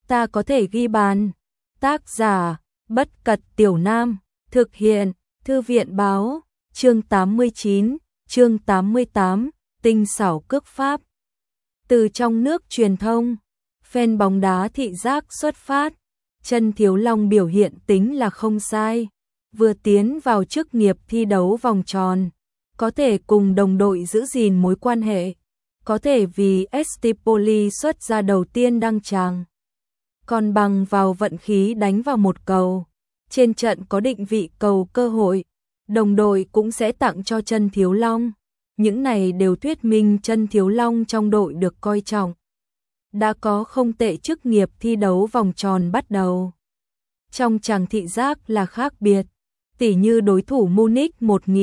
ta có thể ghi bàn. Tác giả, Bất Cật Tiểu Nam, thực hiện, Thư viện báo, chương 89, chương 88, tinh xảo cước pháp. Từ trong nước truyền thông, fan bóng đá thị giác xuất phát, Chân Thiếu Long biểu hiện tính là không sai, vừa tiến vào chức nghiệp thi đấu vòng tròn, có thể cùng đồng đội giữ gìn mối quan hệ, có thể vì Stipoli xuất ra đầu tiên đăng tràng. Còn bằng vào vận khí đánh vào một cầu, trên trận có định vị cầu cơ hội, đồng đội cũng sẽ tặng cho Chân Thiếu Long. Những này đều thuyết minh Chân Thiếu Long trong đội được coi trọng. Đã có không tệ chức nghiệp thi đấu vòng tròn bắt đầu. Trong tràng thị giác là khác biệt, tỉ như đối thủ Munich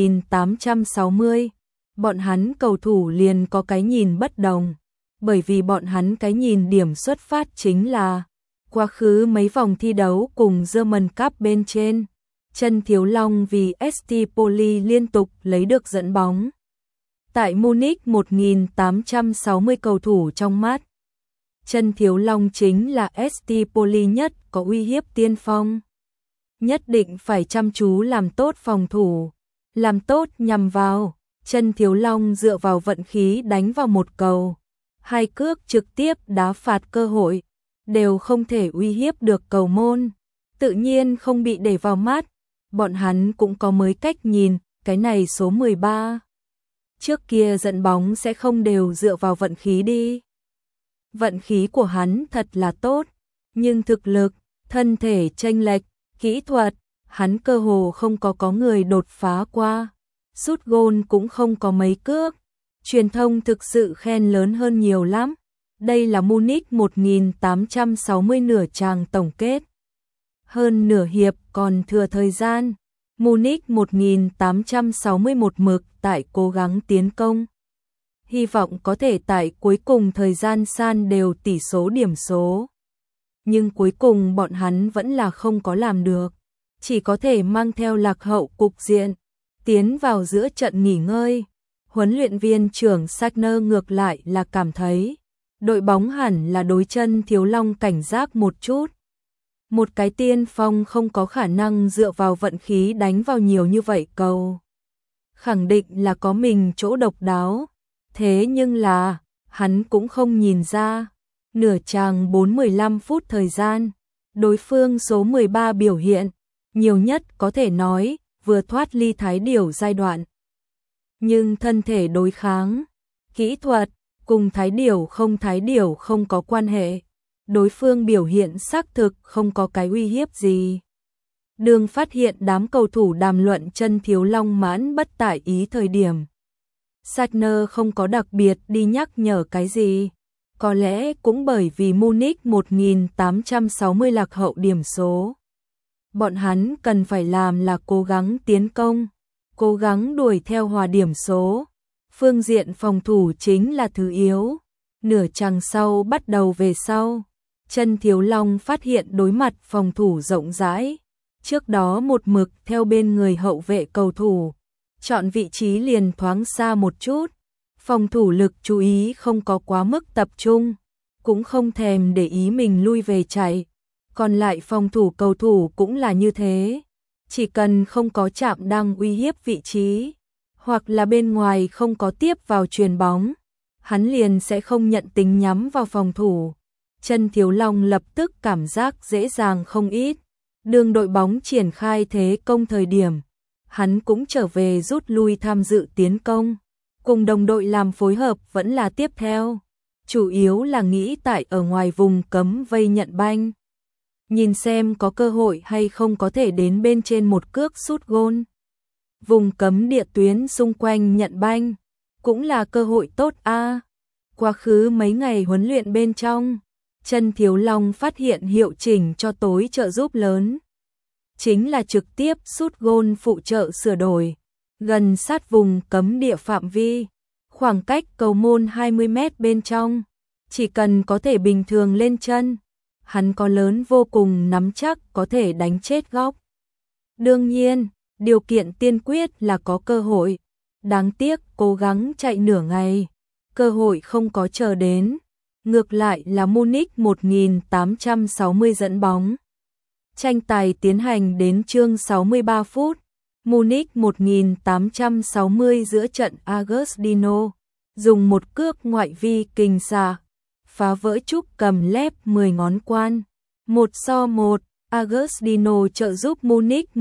1860, bọn hắn cầu thủ liền có cái nhìn bất đồng, bởi vì bọn hắn cái nhìn điểm xuất phát chính là quá khứ mấy vòng thi đấu cùng German Cup bên trên, Chân Thiếu Long vì Stipoli liên tục lấy được dẫn bóng. Tại Munich 1860 cầu thủ trong mắt, Chân Thiếu Long chính là Stipoli nhất có uy hiếp tiên phong. Nhất định phải chăm chú làm tốt phòng thủ, làm tốt nhằm vào. Chân Thiếu Long dựa vào vận khí đánh vào một cầu, hai cước trực tiếp đá phạt cơ hội, đều không thể uy hiếp được cầu môn, tự nhiên không bị để vào mắt. Bọn hắn cũng có mới cách nhìn, cái này số 13. Trước kia dẫn bóng sẽ không đều dựa vào vận khí đi. Vận khí của hắn thật là tốt, nhưng thực lực, thân thể chênh lệch, kỹ thuật, hắn cơ hồ không có người đột phá qua. Sút gôn cũng không có mấy cước. Truyền thông thực sự khen lớn hơn nhiều lắm. Đây là Munich 1860 nửa tràng tổng kết. Hơn nửa hiệp còn thừa thời gian. Munich 1861 mực tại cố gắng tiến công. Hy vọng có thể tại cuối cùng thời gian san đều tỷ số điểm số. Nhưng cuối cùng bọn hắn vẫn là không có làm được. Chỉ có thể mang theo lạc hậu cục diện. Tiến vào giữa trận nghỉ ngơi, huấn luyện viên trưởng Sagner ngược lại là cảm thấy đội bóng hẳn là đối Chân Thiếu Long cảnh giác một chút. Một cái tiên phong không có khả năng dựa vào vận khí đánh vào nhiều như vậy cầu. Khẳng định là có mình chỗ độc đáo, thế nhưng là hắn cũng không nhìn ra. Nửa tràng 4-15 phút thời gian, đối phương số 13 biểu hiện, nhiều nhất có thể nói vừa thoát ly thái điểu giai đoạn. Nhưng thân thể đối kháng, kỹ thuật, cùng thái điểu không có quan hệ. Đối phương biểu hiện xác thực không có cái uy hiếp gì. Đường phát hiện đám cầu thủ đàm luận Chân Thiếu Long mãn bất tại ý thời điểm. Sagner không có đặc biệt đi nhắc nhở cái gì. Có lẽ cũng bởi vì Munich 1860 lạc hậu điểm số. Bọn hắn cần phải làm là cố gắng tiến công, cố gắng đuổi theo hòa điểm số. Phương diện phòng thủ chính là thứ yếu. Nửa chặng sau bắt đầu về sau, Chân Thiếu Long phát hiện đối mặt phòng thủ rộng rãi. Trước đó một mực theo bên người hậu vệ cầu thủ, chọn vị trí liền thoáng xa một chút. Phòng thủ lực chú ý không có quá mức tập trung, cũng không thèm để ý mình lui về chạy. Còn lại phòng thủ cầu thủ cũng là như thế. Chỉ cần không có chạm đang uy hiếp vị trí, hoặc là bên ngoài không có tiếp vào chuyền bóng, hắn liền sẽ không nhận tính nhắm vào phòng thủ. Chân Thiếu Long lập tức cảm giác dễ dàng không ít. Đường đội bóng triển khai thế công thời điểm, hắn cũng trở về rút lui tham dự tiến công. Cùng đồng đội làm phối hợp vẫn là tiếp theo. Chủ yếu là nghĩ tại ở ngoài vùng cấm vây nhận banh. Nhìn xem có cơ hội hay không có thể đến bên trên một cước sút gôn. Vùng cấm địa tuyến xung quanh nhận banh, cũng là cơ hội tốt a. Quá khứ mấy ngày huấn luyện bên trong, Chân Thiếu Long phát hiện hiệu chỉnh cho tối trợ giúp lớn. Chính là trực tiếp sút gôn phụ trợ sửa đổi, gần sát vùng cấm địa phạm vi, khoảng cách cầu môn 20 mét bên trong. Chỉ cần có thể bình thường lên chân, hắn có lớn vô cùng nắm chắc có thể đánh chết góc. Đương nhiên, điều kiện tiên quyết là có cơ hội. Đáng tiếc cố gắng chạy nửa ngày, cơ hội không có chờ đến. ngược lại là Munich 1860 dẫn bóng. Tranh tài tiến hành đến chương 63 phút, Munich 1860 giữa trận Agostino, dùng một cước ngoại vi kình xạ, phá vỡ trúc cầm lép 10 ngón quan. 1-1, Agostino trợ giúp Munich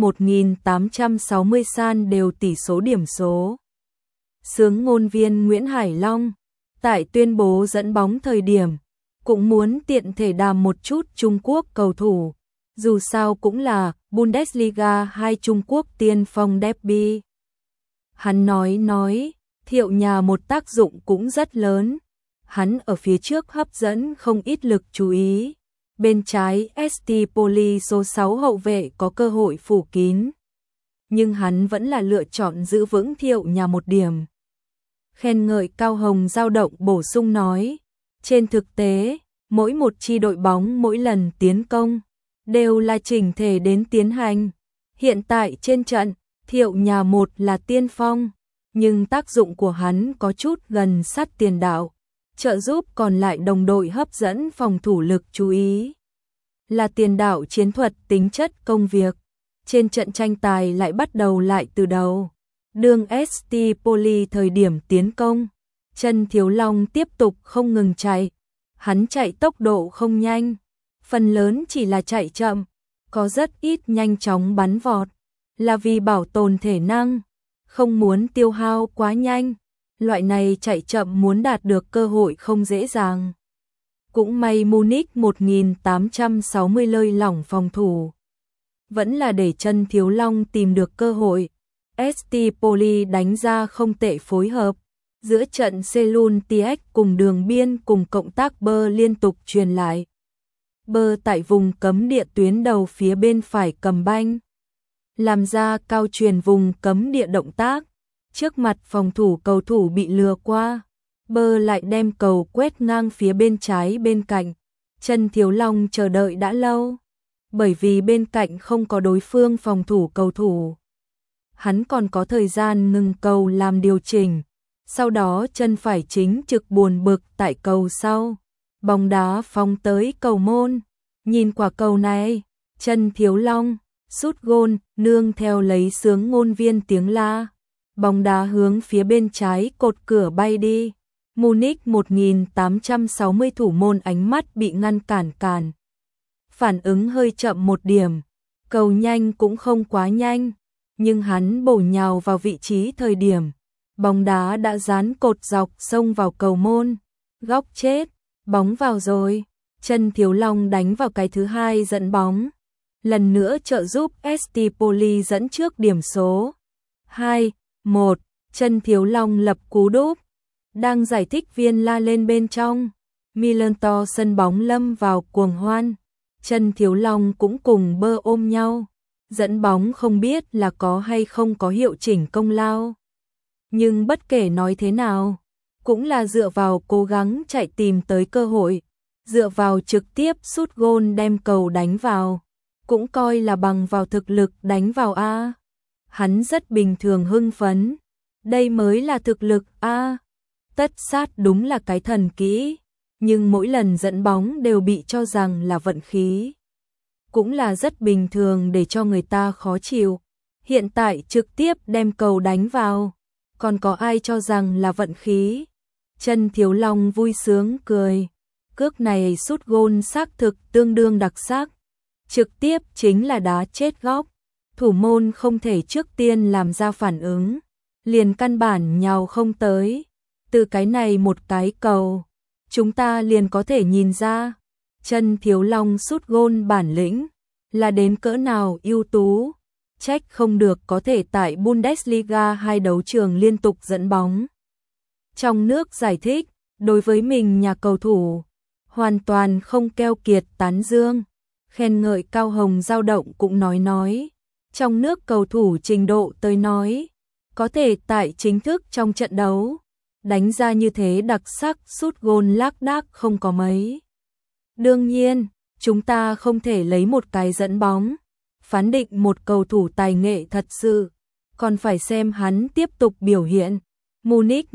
1860 san đều tỷ số điểm số. Xướng ngôn viên Nguyễn Hải Long, tại tuyên bố dẫn bóng thời điểm, cũng muốn tiện thể đàm một chút Trung Quốc cầu thủ, dù sao cũng là Bundesliga 2 Trung Quốc tiên phong derby. Hắn nói, Thiệu Nhà một tác dụng cũng rất lớn, hắn ở phía trước hấp dẫn không ít lực chú ý. Bên trái ST Poli số 6 hậu vệ có cơ hội phủ kín, nhưng hắn vẫn là lựa chọn giữ vững Thiệu Nhà một điểm. Khen ngợi Cao Hồng dao động bổ sung nói, trên thực tế, mỗi một chi đội bóng mỗi lần tiến công đều là chỉnh thể đến tiến hành. Hiện tại trên trận, Thiệu Nhà một là tiên phong, nhưng tác dụng của hắn có chút gần sát tiền đạo, trợ giúp còn lại đồng đội hấp dẫn phòng thủ lực chú ý. Là tiền đạo chiến thuật tính chất công việc. Trên trận tranh tài lại bắt đầu lại từ đầu. Đường ST Poli thời điểm tiến công, Trần Thiếu Long tiếp tục không ngừng chạy. Hắn chạy tốc độ không nhanh, phần lớn chỉ là chạy chậm, có rất ít nhanh chóng bắn vọt, là vì bảo tồn thể năng, không muốn tiêu hao quá nhanh. Loại này chạy chậm muốn đạt được cơ hội không dễ dàng. Cũng may Munich 1860 lơi lỏng phòng thủ, vẫn là để Trần Thiếu Long tìm được cơ hội. ST Poli đánh ra không tệ phối hợp, giữa trận Selun TX cùng đường biên cùng cộng tác Bơ liên tục truyền lại. Bơ tại vùng cấm địa tuyến đầu phía bên phải cầm banh, làm ra cao truyền vùng cấm địa động tác. Trước mặt phòng thủ cầu thủ bị lừa qua, Bơ lại đem cầu quét ngang phía bên trái bên cạnh. Trần Thiếu Long chờ đợi đã lâu, bởi vì bên cạnh không có đối phương phòng thủ cầu thủ. Hắn còn có thời gian ngừng cầu làm điều chỉnh, sau đó chân phải chính trực buồn bực tại cầu sau. Bóng đá phóng tới cầu môn, nhìn quả cầu này, Trần Thiếu Long, sút gôn, nương theo lấy xướng ngôn viên tiếng la. Bóng đá hướng phía bên trái cột cửa bay đi. Munich 1860 thủ môn ánh mắt bị ngăn cản. Phản ứng hơi chậm một điểm, cầu nhanh cũng không quá nhanh, nhưng hắn bổ nhào vào vị trí thời điểm, bóng đá đã dán cột dọc xông vào cầu môn. Góc chết, bóng vào rồi. Trần Thiếu Long đánh vào cái thứ hai dẫn bóng, lần nữa trợ giúp ST Poli dẫn trước điểm số 2-1. Trần Thiếu Long lập cú đúp, đang giải thích viên la lên bên trong. Milan to sân bóng lâm vào cuồng hoan. Trần Thiếu Long cũng cùng Bơ ôm nhau. Dẫn bóng không biết là có hay không có hiệu chỉnh công lao, nhưng bất kể nói thế nào, cũng là dựa vào cố gắng chạy tìm tới cơ hội, dựa vào trực tiếp sút gôn đem cầu đánh vào, cũng coi là bằng vào thực lực đánh vào a. Hắn rất bình thường hưng phấn, đây mới là thực lực a. Tất sát đúng là cái thần kỹ, nhưng mỗi lần dẫn bóng đều bị cho rằng là vận khí, cũng là rất bình thường để cho người ta khó chịu. Hiện tại trực tiếp đem cầu đánh vào, còn có ai cho rằng là vận khí? Trần Thiếu Long vui sướng cười, cước này sút gôn xác thực tương đương đặc sắc, trực tiếp chính là đá chết góc, thủ môn không thể trước tiên làm ra phản ứng, liền căn bản nhào không tới. Từ cái này một cái cầu, chúng ta liền có thể nhìn ra Trần Thiếu Long sút gôn bản lĩnh là đến cỡ nào ưu tú, trách không được có thể tại Bundesliga 2 đấu trường liên tục dẫn bóng. Trong nước giải thích, đối với mình nhà cầu thủ, hoàn toàn không keo kiệt tán dương, khen ngợi Cao Hồng dao động cũng nói, trong nước cầu thủ trình độ tới nói, có thể tại chính thức trong trận đấu, đánh ra như thế đặc sắc sút gôn lác đác không có mấy. Đương nhiên, chúng ta không thể lấy một cái dẫn bóng, phán định một cầu thủ tài nghệ thật sự, còn phải xem hắn tiếp tục biểu hiện. Munich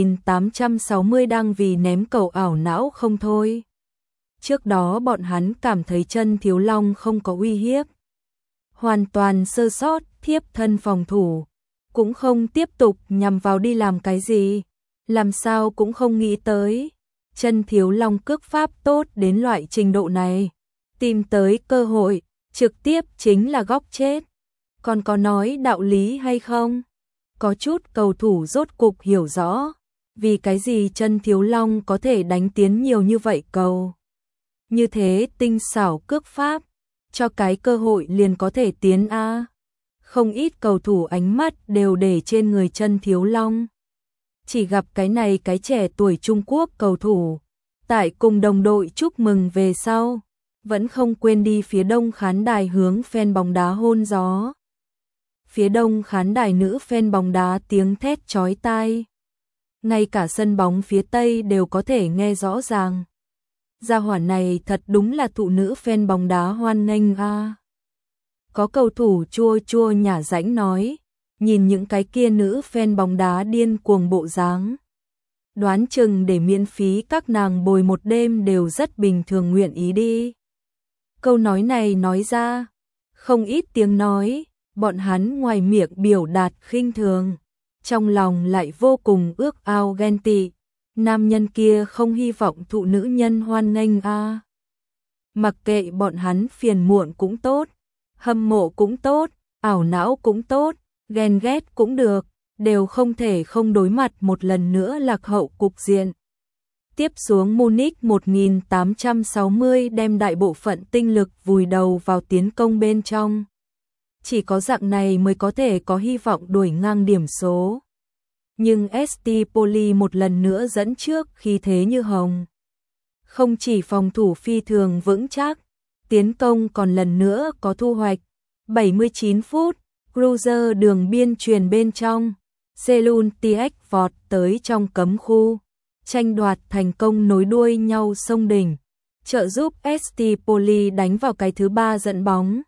1860 đang vì ném cầu ảo não không thôi. Trước đó bọn hắn cảm thấy chân Thiếu Long không có uy hiếp. Hoàn toàn sơ sót, thiếp thân phòng thủ. Cũng không tiếp tục nhằm vào đi làm cái gì. Làm sao cũng không nghĩ tới. Chân Thiếu Long cước pháp tốt đến loại trình độ này. Tìm tới cơ hội, trực tiếp chính là góc chết. Còn có nói đạo lý hay không? Có chút cầu thủ rốt cục hiểu rõ. Vì cái gì chân Thiếu Long có thể đánh tiến nhiều như vậy cầu. Như thế tinh xảo cước pháp. Cho cái cơ hội liền có thể tiến a. Không ít cầu thủ ánh mắt đều để trên người chân Thiếu Long. Chỉ gặp cái này cái trẻ tuổi Trung Quốc cầu thủ. Tại cùng đồng đội chúc mừng về sau. Vẫn không quên đi phía đông khán đài hướng fan bóng đá hôn gió. Phía đông khán đài nữ fan bóng đá tiếng thét chói tai. Ngay cả sân bóng phía tây đều có thể nghe rõ ràng. Gia hỏa này thật đúng là thụ nữ fan bóng đá hoan nghênh a. Có cầu thủ chua chua nhả rãnh nói, nhìn những cái kia nữ fan bóng đá điên cuồng bộ dáng. Đoán chừng để miễn phí các nàng bồi một đêm đều rất bình thường nguyện ý đi. Câu nói này nói ra, không ít tiếng nói, bọn hắn ngoài miệng biểu đạt khinh thường, trong lòng lại vô cùng ước ao ghen tị. Nam nhân kia không hy vọng thụ nữ nhân hoan nghênh a. Mặc kệ bọn hắn phiền muộn cũng tốt, hâm mộ cũng tốt, ảo não cũng tốt, ghen ghét cũng được, đều không thể không đối mặt một lần nữa lạc hậu cục diện. Tiếp xuống Munich 1860 đem đại bộ phận tinh lực vùi đầu vào tiến công bên trong. Chỉ có dạng này mới có thể có hy vọng đuổi ngang điểm số. Nhưng ST Poli một lần nữa dẫn trước khí thế như hồng. Không chỉ phòng thủ phi thường vững chắc, tiến công còn lần nữa có thu hoạch. 79 phút, Cruiser đường biên truyền bên trong, Selun TX vọt tới trong cấm khu, tranh đoạt thành công nối đuôi nhau sông đỉnh, trợ giúp ST Poli đánh vào cái thứ 3 dẫn bóng.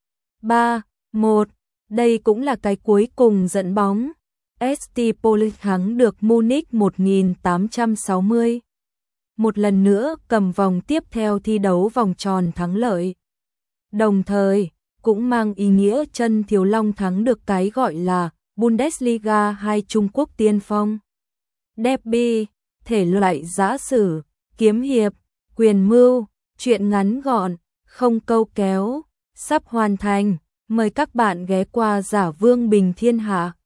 3-1, đây cũng là cái cuối cùng dẫn bóng. ST Poli thắng được Munich 1860. Một lần nữa cầm vòng tiếp theo thi đấu vòng tròn thắng lợi. Đồng thời, cũng mang ý nghĩa chân Thiếu Long thắng được cái gọi là Bundesliga 2 Trung Quốc tiên phong. Derby, thể loại giã sử, kiếm hiệp, quyền mưu, truyện ngắn gọn, không câu kéo, sắp hoàn thành. Mời các bạn ghé qua Giả Vương Bình Thiên Hạ.